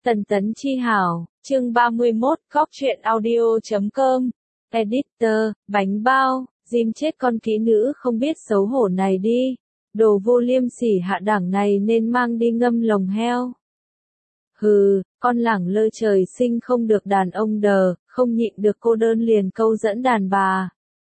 Tần tấn chi hảo, chương 31, góc truyện audio.com, editor, bánh bao, Jim chết con kỹ nữ không biết xấu hổ này đi, đồ vô liêm sỉ hạ đẳng này nên mang đi ngâm lồng heo. Hừ, con lẳng lơ trời sinh không được đàn ông đờ, không nhịn được cô đơn liền câu dẫn đàn bà.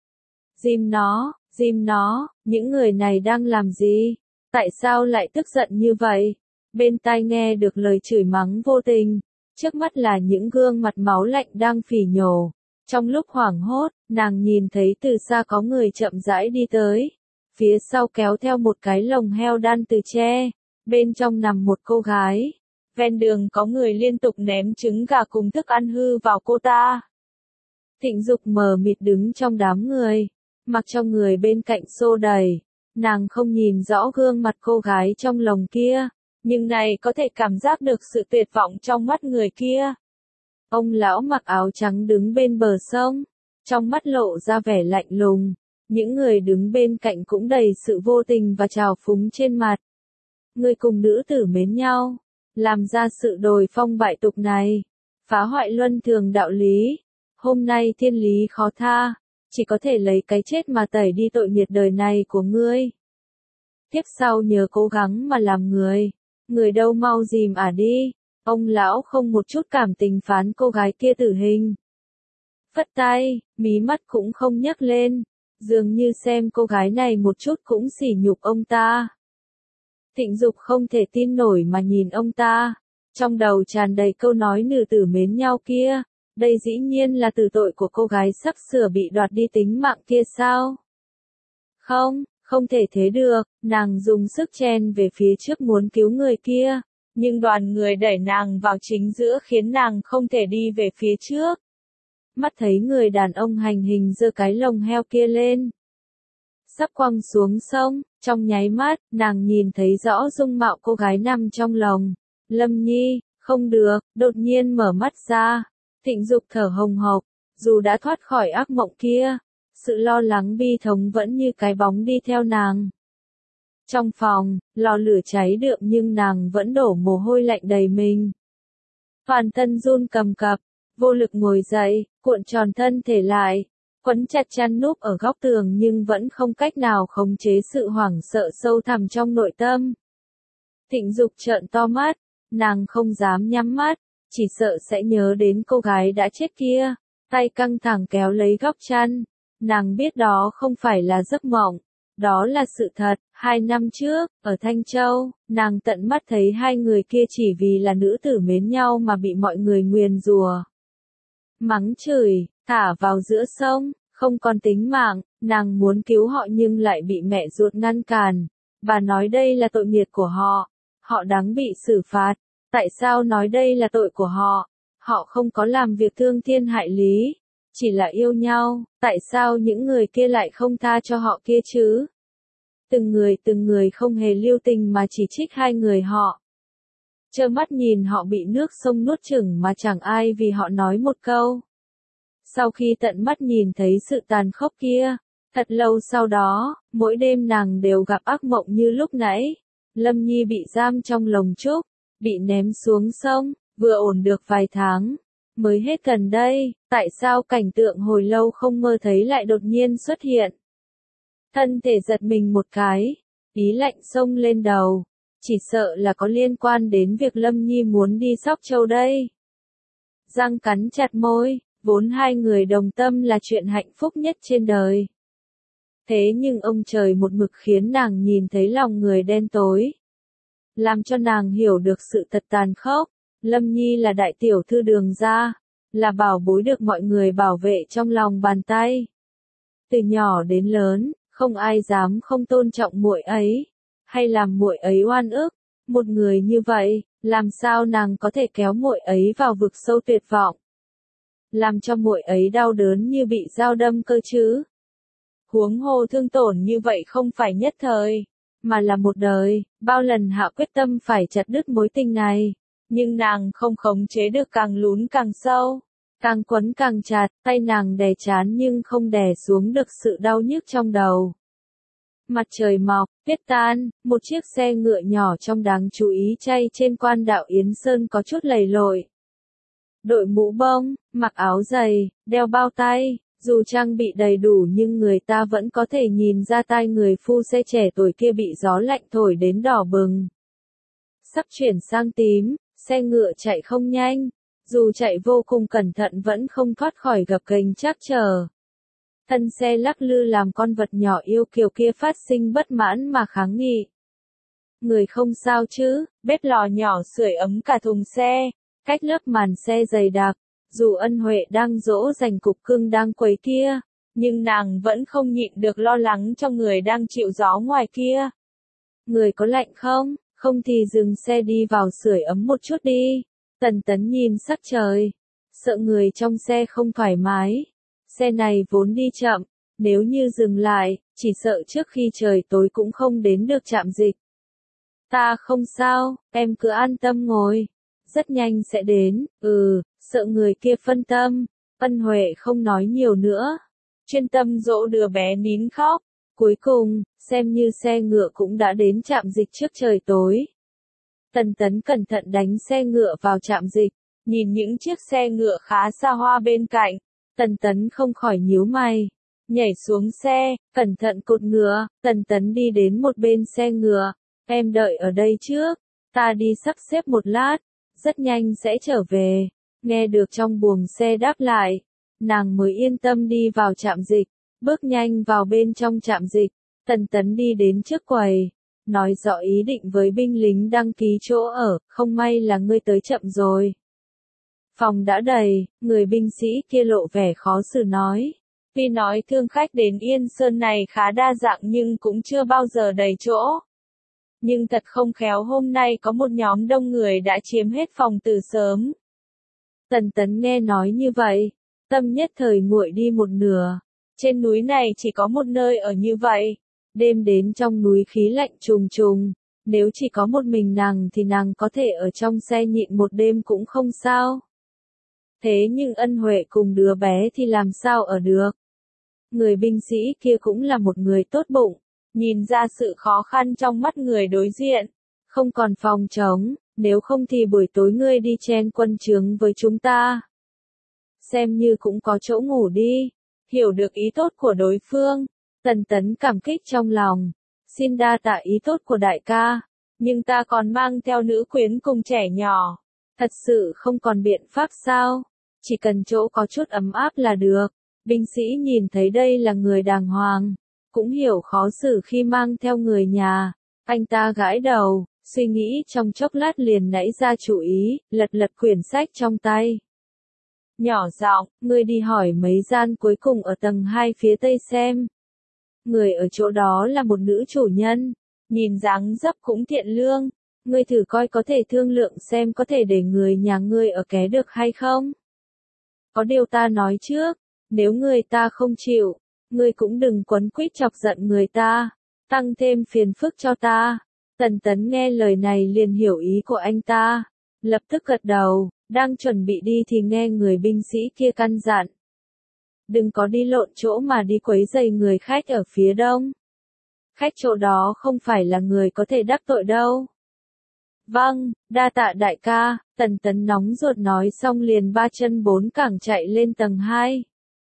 Jim nó, những người này đang làm gì? Tại sao lại tức giận như vậy? Bên tai nghe được lời chửi mắng vô tình, trước mắt là những gương mặt máu lạnh đang phỉ nhổ. Trong lúc hoảng hốt, nàng nhìn thấy từ xa có người chậm rãi đi tới. Phía sau kéo theo một cái lồng heo đan từ tre, bên trong nằm một cô gái. Ven đường có người liên tục ném trứng gà cùng thức ăn hư vào cô ta. Thịnh Dục mờ mịt đứng trong đám người, mặc cho người bên cạnh xô đẩy. Nàng không nhìn rõ gương mặt cô gái trong lồng kia, nhưng này có thể cảm giác được sự tuyệt vọng trong mắt người kia. Ông lão mặc áo trắng đứng bên bờ sông, trong mắt lộ ra vẻ lạnh lùng. Những người đứng bên cạnh cũng đầy sự vô tình và trào phúng trên mặt. Người cùng nữ tử mến nhau, làm ra sự đồi phong bại tục này, phá hoại luân thường đạo lý. Hôm nay thiên lý khó tha, chỉ có thể lấy cái chết mà tẩy đi tội nghiệt đời này của ngươi. Tiếp sau nhớ cố gắng mà làm người đâu mau dìm đi. Ông lão không một chút cảm tình phán cô gái kia tử hình. Phất tay, mí mắt cũng không nhấc lên, dường như xem cô gái này một chút cũng sỉ nhục ông ta. Thịnh Dục không thể tin nổi mà nhìn ông ta, trong đầu tràn đầy câu nói nữ tử mến nhau kia. Đây dĩ nhiên là tử tội của cô gái sắp sửa bị đoạt đi tính mạng kia sao? Không thể thế được, nàng dùng sức chen về phía trước muốn cứu người kia, nhưng đoàn người đẩy nàng vào chính giữa khiến nàng không thể đi về phía trước. Mắt thấy người đàn ông hành hình giơ cái lồng heo kia lên, sắp quăng xuống sông, trong nháy mắt, nàng nhìn thấy rõ dung mạo cô gái nằm trong lồng. Lâm Nhi, không được, đột nhiên mở mắt ra. Thịnh Dục thở hồng hộc, dù đã thoát khỏi ác mộng kia, sự lo lắng bi thống vẫn như cái bóng đi theo nàng. Trong phòng, lò lửa cháy đượm nhưng nàng vẫn đổ mồ hôi lạnh đầy mình. Toàn thân run cầm cập, vô lực ngồi dậy, cuộn tròn thân thể lại, quấn chặt chăn núp ở góc tường nhưng vẫn không cách nào khống chế sự hoảng sợ sâu thẳm trong nội tâm. Thịnh Dục trợn to mắt, nàng không dám nhắm mắt, chỉ sợ sẽ nhớ đến cô gái đã chết kia, tay căng thẳng kéo lấy góc chăn. Nàng biết đó không phải là giấc mộng, đó là sự thật. 2 năm trước, ở Thanh Châu, nàng tận mắt thấy hai người kia chỉ vì là nữ tử mến nhau mà bị mọi người nguyền rủa, mắng chửi, thả vào giữa sông, không còn tính mạng. Nàng muốn cứu họ nhưng lại bị mẹ ruột ngăn cản. Bà nói đây là tội nghiệp của họ, họ đáng bị xử phạt. Tại sao nói đây là tội của họ? Họ không có làm việc thương thiên hại lý, chỉ là yêu nhau, tại sao những người kia lại không tha cho họ kia chứ? Từng người không hề lưu tình mà chỉ trích hai người họ. Trơ mắt nhìn họ bị nước sông nuốt chửng mà chẳng ai vì họ nói một câu. Sau khi tận mắt nhìn thấy sự tàn khốc kia, thật lâu sau đó, mỗi đêm nàng đều gặp ác mộng như lúc nãy. Lâm Nhi bị giam trong lồng trúc, bị ném xuống sông, vừa ổn được vài tháng, mới hết gần đây, tại sao cảnh tượng hồi lâu không mơ thấy lại đột nhiên xuất hiện? Thân thể giật mình một cái, ý lạnh xông lên đầu, chỉ sợ là có liên quan đến việc Lâm Nhi muốn đi Sóc Châu đây. Răng cắn chặt môi, vốn hai người đồng tâm là chuyện hạnh phúc nhất trên đời. Thế nhưng ông trời một mực khiến nàng nhìn thấy lòng người đen tối, làm cho nàng hiểu được sự thật tàn khốc. Lâm Nhi là đại tiểu thư Đường gia, là bảo bối được mọi người bảo vệ trong lòng bàn tay. Từ nhỏ đến lớn, không ai dám không tôn trọng muội ấy, hay làm muội ấy oan ức. Một người như vậy, làm sao nàng có thể kéo muội ấy vào vực sâu tuyệt vọng, làm cho muội ấy đau đớn như bị dao đâm cơ chứ? Huống hồ thương tổn như vậy không phải nhất thời, mà là một đời. Bao lần hạ quyết tâm phải chặt đứt mối tình này, nhưng nàng không khống chế được, càng lún càng sâu, càng quấn càng chặt. Tay nàng đè trán nhưng không đè xuống được sự đau nhức trong đầu. Mặt trời mọc, tuyết tan, một chiếc xe ngựa nhỏ trong đáng chú ý chay trên quan đạo Yến Sơn có chút lầy lội. Đội mũ bông, mặc áo dày, đeo bao tay, dù trang bị đầy đủ nhưng người ta vẫn có thể nhìn ra tai người phu xe trẻ tuổi kia bị gió lạnh thổi đến đỏ bừng. Sắp chuyển sang tím, xe ngựa chạy không nhanh, dù chạy vô cùng cẩn thận vẫn không thoát khỏi gập ghềnh trắc trở. Thân xe lắc lư làm con vật nhỏ yêu kiều kia phát sinh bất mãn mà kháng nghị. Người không sao chứ, bếp lò nhỏ sưởi ấm cả thùng xe, cách lớp màn xe dày đặc, dù Ân Huệ đang dỗ dành cục cưng đang quấy kia, nhưng nàng vẫn không nhịn được lo lắng cho người đang chịu gió ngoài kia. Người có lạnh không? Không thì dừng xe đi vào sưởi ấm một chút đi. Tần Tấn nhìn sắc trời, sợ người trong xe không thoải mái. Xe này vốn đi chậm, nếu như dừng lại, chỉ sợ trước khi trời tối cũng không đến được trạm dịch. Ta không sao, em cứ an tâm ngồi. Rất nhanh sẽ đến, sợ người kia phân tâm. Ân Huệ không nói nhiều nữa, chuyên tâm dỗ đứa bé nín khóc. Cuối cùng, xem như xe ngựa cũng đã đến trạm dịch trước trời tối. Tần Tấn cẩn thận đánh xe ngựa vào trạm dịch, nhìn những chiếc xe ngựa khá xa hoa bên cạnh. Tần Tấn không khỏi nhíu mày, nhảy xuống xe, cẩn thận cột ngựa. Tần Tấn đi đến một bên xe ngựa, em đợi ở đây trước, ta đi sắp xếp một lát, rất nhanh sẽ trở về. Nghe được trong buồng xe đáp lại, nàng mới yên tâm đi vào trạm dịch, bước nhanh vào bên trong trạm dịch. Tần Tấn đi đến trước quầy, nói rõ ý định với binh lính đăng ký chỗ ở, không may là ngươi tới chậm rồi. Phòng đã đầy, người binh sĩ kia lộ vẻ khó xử nói. Tuy nói thương khách đến Yên Sơn này khá đa dạng nhưng cũng chưa bao giờ đầy chỗ. Nhưng thật không khéo hôm nay có một nhóm đông người đã chiếm hết phòng từ sớm. Tần Tấn nghe nói như vậy, tâm nhất thời nguội đi một nửa. Trên núi này chỉ có một nơi ở như vậy. Đêm đến trong núi khí lạnh trùng trùng. Nếu chỉ có một mình nàng thì nàng có thể ở trong xe nhịn một đêm cũng không sao. Thế nhưng Ân Huệ cùng đứa bé thì làm sao ở được? Người binh sĩ kia cũng là một người tốt bụng, nhìn ra sự khó khăn trong mắt người đối diện. Không còn phòng trống, nếu không thì buổi tối ngươi đi chen quân trướng với chúng ta. Xem như cũng có chỗ ngủ đi. Hiểu được ý tốt của đối phương, Tần Tấn cảm kích trong lòng. Xin đa tạ ý tốt của đại ca, nhưng ta còn mang theo nữ quyến cùng trẻ nhỏ. Thật sự không còn biện pháp sao? Chỉ cần chỗ có chút ấm áp là được. Binh sĩ nhìn thấy đây là người đàng hoàng, cũng hiểu khó xử khi mang theo người nhà. Anh ta gãi đầu, suy nghĩ trong chốc lát liền nảy ra chủ ý, lật lật quyển sách trong tay. Nhỏ giọng, ngươi đi hỏi mấy gian cuối cùng ở tầng 2 phía tây xem. Người ở chỗ đó là một nữ chủ nhân, nhìn dáng dấp cũng thiện lương. Ngươi thử coi có thể thương lượng xem có thể để người nhà ngươi ở ké được hay không. Có điều ta nói trước, nếu người ta không chịu, ngươi cũng đừng quấn quýt chọc giận người ta, tăng thêm phiền phức cho ta. Tần Tấn nghe lời này liền hiểu ý của anh ta, lập tức gật đầu, đang chuẩn bị đi thì nghe người binh sĩ kia căn dặn. Đừng có đi lộn chỗ mà đi quấy rầy người khách ở phía đông. Khách chỗ đó không phải là người có thể đắc tội đâu. Vâng, đa tạ đại ca. Tần Tấn nóng ruột nói xong liền ba chân bốn cẳng chạy lên tầng 2.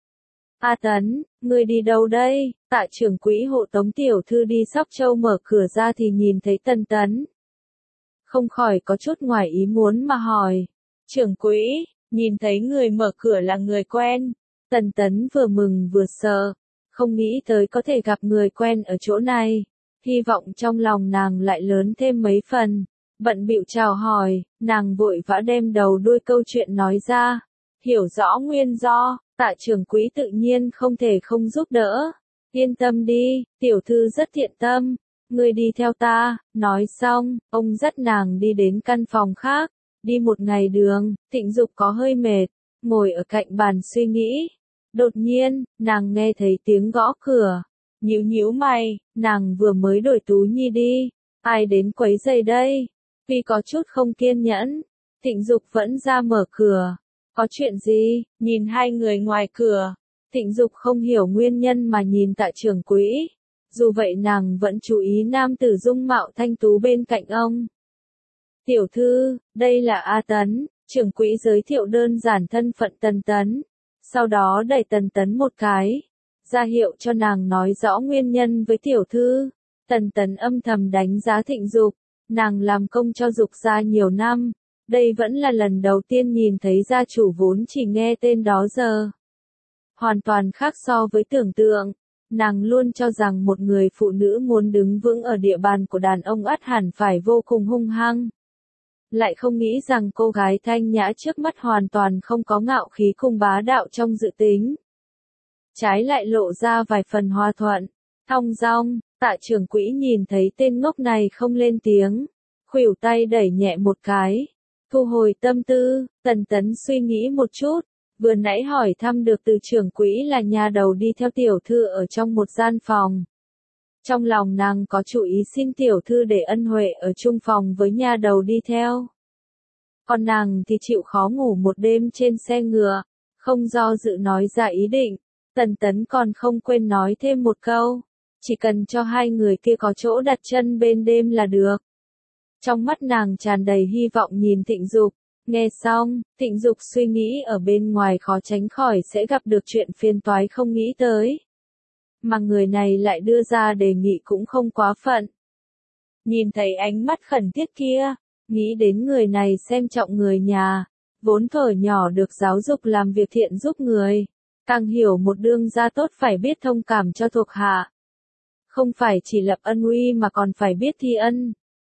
A Tấn, ngươi đi đâu đây? Tạ trưởng quỹ hộ tống tiểu thư đi Sóc Châu mở cửa ra thì nhìn thấy Tần Tấn. Không khỏi có chút ngoài ý muốn mà hỏi. Trưởng quỹ, nhìn thấy người mở cửa là người quen. Tần Tấn vừa mừng vừa sợ, không nghĩ tới có thể gặp người quen ở chỗ này. Hy vọng trong lòng nàng lại lớn thêm mấy phần. Bận bịu chào hỏi, nàng vội vã đem đầu đuôi câu chuyện nói ra. Hiểu rõ nguyên do, Tạ trưởng quỹ tự nhiên không thể không giúp đỡ. Yên tâm đi, tiểu thư rất thiện tâm. Ngươi đi theo ta. Nói xong, ông dắt nàng đi đến căn phòng khác. Đi một ngày đường, Thịnh Dục có hơi mệt, ngồi ở cạnh bàn suy nghĩ. Đột nhiên, nàng nghe thấy tiếng gõ cửa. Nhíu nhíu mày, nàng vừa mới đổi Tú Nhi đi. Ai đến quấy rầy đây? Vì có chút không kiên nhẫn, Thịnh Dục vẫn ra mở cửa. Có chuyện gì? Nhìn hai người ngoài cửa, Thịnh Dục không hiểu nguyên nhân mà nhìn Tạ trưởng quỹ. dù vậy nàng vẫn chú ý nam tử dung mạo thanh tú bên cạnh ông. Tiểu thư, đây là A Tấn, trưởng quỹ giới thiệu đơn giản thân phận Tần Tấn, sau đó đẩy Tần Tấn một cái, ra hiệu cho nàng nói rõ nguyên nhân với tiểu thư. Tần Tấn âm thầm đánh giá Thịnh Dục, nàng làm công cho Dục gia nhiều năm, đây vẫn là lần đầu tiên nhìn thấy gia chủ vốn chỉ nghe tên đó giờ. Hoàn toàn khác so với tưởng tượng, nàng luôn cho rằng một người phụ nữ muốn đứng vững ở địa bàn của đàn ông ắt hẳn phải vô cùng hung hăng. Lại không nghĩ rằng cô gái thanh nhã trước mắt hoàn toàn không có ngạo khí cùng bá đạo trong dự tính. Trái lại lộ ra vài phần hòa thuận, thong dong. Tạ trưởng quỹ nhìn thấy tên ngốc này không lên tiếng, khuỷu tay đẩy nhẹ một cái, thu hồi tâm tư. Tần Tấn suy nghĩ một chút, vừa nãy hỏi thăm được từ trưởng quỹ là nhà đầu đi theo tiểu thư ở trong một gian phòng. Trong lòng nàng có chủ ý xin tiểu thư để Ân Huệ ở chung phòng với nhà đầu đi theo. Còn nàng thì chịu khó ngủ một đêm trên xe ngựa, không do dự nói ra ý định. Tần Tấn còn không quên nói thêm một câu, chỉ cần cho hai người kia có chỗ đặt chân bên đêm là được. Trong mắt nàng tràn đầy hy vọng nhìn Thịnh Dục, nghe xong, Thịnh Dục suy nghĩ ở bên ngoài khó tránh khỏi sẽ gặp được chuyện phiền toái không nghĩ tới. Mà người này lại đưa ra đề nghị cũng không quá phận. Nhìn thấy ánh mắt khẩn thiết kia, nghĩ đến người này xem trọng người nhà, vốn thuở nhỏ được giáo dục làm việc thiện giúp người, càng hiểu một đương gia tốt phải biết thông cảm cho thuộc hạ. Không phải chỉ lập ân uy mà còn phải biết thi ân.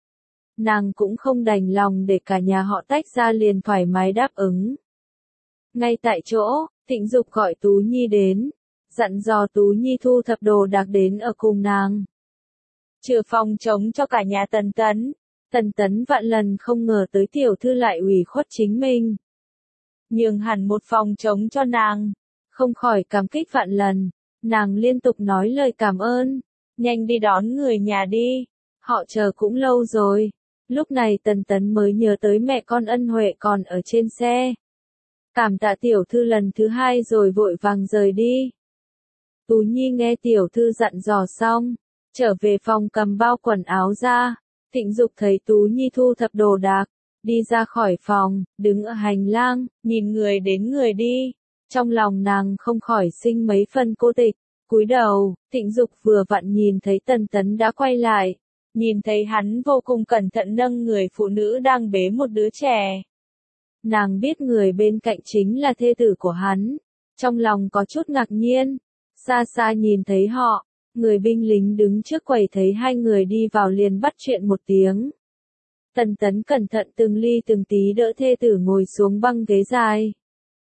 Nàng cũng không đành lòng để cả nhà họ tách ra liền thoải mái đáp ứng. Ngay tại chỗ, Thịnh Dục gọi Tú Nhi đến, dặn dò Tú Nhi thu thập đồ đạc đến ở cùng nàng. Chừa phòng trống cho cả nhà Tần Tấn. Tần Tấn vạn lần không ngờ tới tiểu thư lại ủy khuất chính mình. Nhường hẳn một phòng trống cho nàng, không khỏi cảm kích vạn lần, nàng liên tục nói lời cảm ơn. Nhanh đi đón người nhà đi, họ chờ cũng lâu rồi. Lúc này Tần Tấn mới nhớ tới mẹ con Ân Huệ còn ở trên xe. Cảm tạ tiểu thư lần thứ hai rồi vội vàng rời đi. Tú Nhi nghe tiểu thư dặn dò xong, trở về phòng cầm bao quần áo ra. Thịnh Dục thấy Tú Nhi thu thập đồ đạc, đi ra khỏi phòng, đứng ở hành lang, nhìn người đến người đi. Trong lòng nàng không khỏi sinh mấy phân cô tịch. Cúi đầu, Thịnh Dục vừa vặn nhìn thấy Tần Tấn đã quay lại, nhìn thấy hắn vô cùng cẩn thận nâng người phụ nữ đang bế một đứa trẻ. Nàng biết người bên cạnh chính là thê tử của hắn, trong lòng có chút ngạc nhiên, xa xa nhìn thấy họ, người binh lính đứng trước quầy thấy hai người đi vào liền bắt chuyện một tiếng. Tần Tấn cẩn thận từng ly từng tí đỡ thê tử ngồi xuống băng ghế dài.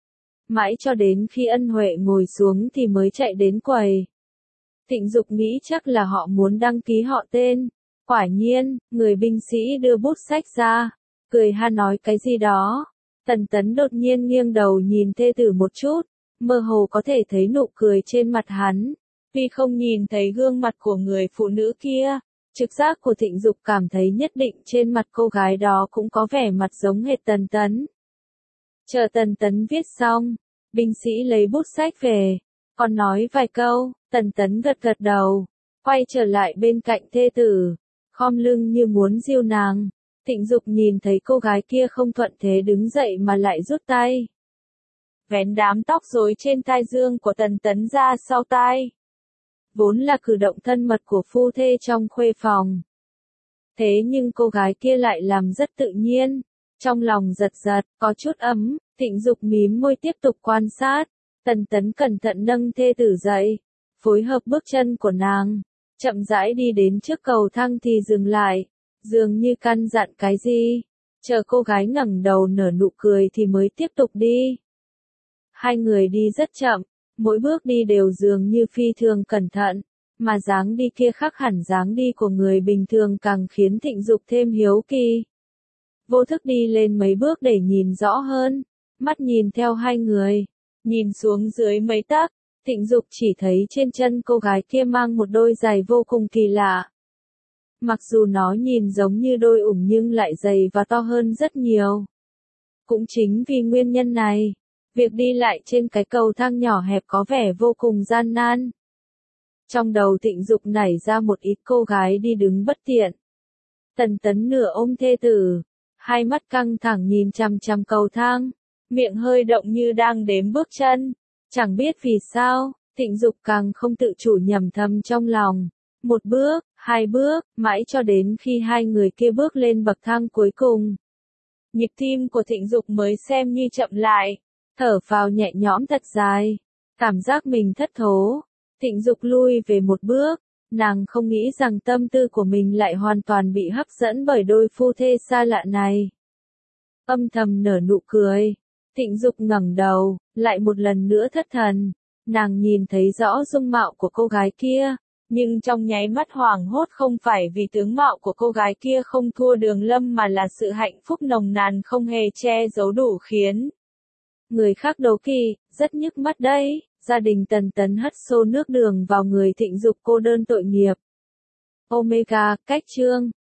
Mãi cho đến khi Ân Huệ ngồi xuống thì mới chạy đến quầy. Thịnh Dục nghĩ chắc là họ muốn đăng ký họ tên. Quả nhiên, người binh sĩ đưa bút sách ra, cười ha nói cái gì đó. Tần Tấn đột nhiên nghiêng đầu nhìn thê tử một chút, mơ hồ có thể thấy nụ cười trên mặt hắn. Tuy không nhìn thấy gương mặt của người phụ nữ kia, trực giác của Thịnh Dục cảm thấy nhất định trên mặt cô gái đó cũng có vẻ mặt giống hệt Tần Tấn. Chờ Tần Tấn viết xong, binh sĩ lấy bút sách về, còn nói vài câu. Tần Tấn gật gật đầu, quay trở lại bên cạnh thê tử, khom lưng như muốn dìu nàng. Thịnh Dục nhìn thấy cô gái kia không thuận thế đứng dậy mà lại rút tay, vén đám tóc rối trên tai dương của Tần Tấn ra sau tai. Vốn là cử động thân mật của phu thê trong khuê phòng. Thế nhưng cô gái kia lại làm rất tự nhiên, trong lòng giật giật, có chút ấm. Thịnh Dục mím môi tiếp tục quan sát. Tần Tấn cẩn thận nâng thê tử dậy, phối hợp bước chân của nàng, chậm rãi đi đến trước cầu thang thì dừng lại, dường như căn dặn cái gì. Chờ cô gái ngẩng đầu nở nụ cười thì mới tiếp tục đi. Hai người đi rất chậm, mỗi bước đi đều dường như phi thường cẩn thận, mà dáng đi kia khác hẳn dáng đi của người bình thường càng khiến Thịnh Dục thêm hiếu kỳ. Vô thức đi lên mấy bước để nhìn rõ hơn, mắt nhìn theo hai người, nhìn xuống dưới mấy tấc, Thịnh Dục chỉ thấy trên chân cô gái kia mang một đôi giày vô cùng kỳ lạ. Mặc dù nó nhìn giống như đôi ủng nhưng lại dày và to hơn rất nhiều. Cũng chính vì nguyên nhân này, việc đi lại trên cái cầu thang nhỏ hẹp có vẻ vô cùng gian nan. Trong đầu Thịnh Dục nảy ra một ít cô gái đi đứng bất tiện. Tần Tấn nửa ôm thê tử, hai mắt căng thẳng nhìn chằm chằm cầu thang, miệng hơi động như đang đếm bước chân. Chẳng biết vì sao, Thịnh Dục càng không tự chủ nhẩm thầm trong lòng. Một bước, hai bước, mãi cho đến khi hai người kia bước lên bậc thang cuối cùng. Nhịp tim của Thịnh Dục mới xem như chậm lại, thở phào nhẹ nhõm thật dài, cảm giác mình thất thố. Thịnh Dục lui về một bước, nàng không nghĩ rằng tâm tư của mình lại hoàn toàn bị hấp dẫn bởi đôi phu thê xa lạ này. Âm thầm nở nụ cười, Thịnh Dục ngẩng đầu, lại một lần nữa thất thần. Nàng nhìn thấy rõ dung mạo của cô gái kia, nhưng trong nháy mắt hoảng hốt không phải vì tướng mạo của cô gái kia không thua Đường Lâm mà là sự hạnh phúc nồng nàn không hề che giấu đủ khiến người khác đố kỵ, rất nhức mắt đấy. Gia đình Tần Tấn hất xô nước đường vào người Thịnh Dục cô đơn tội nghiệp. Omega, cách chương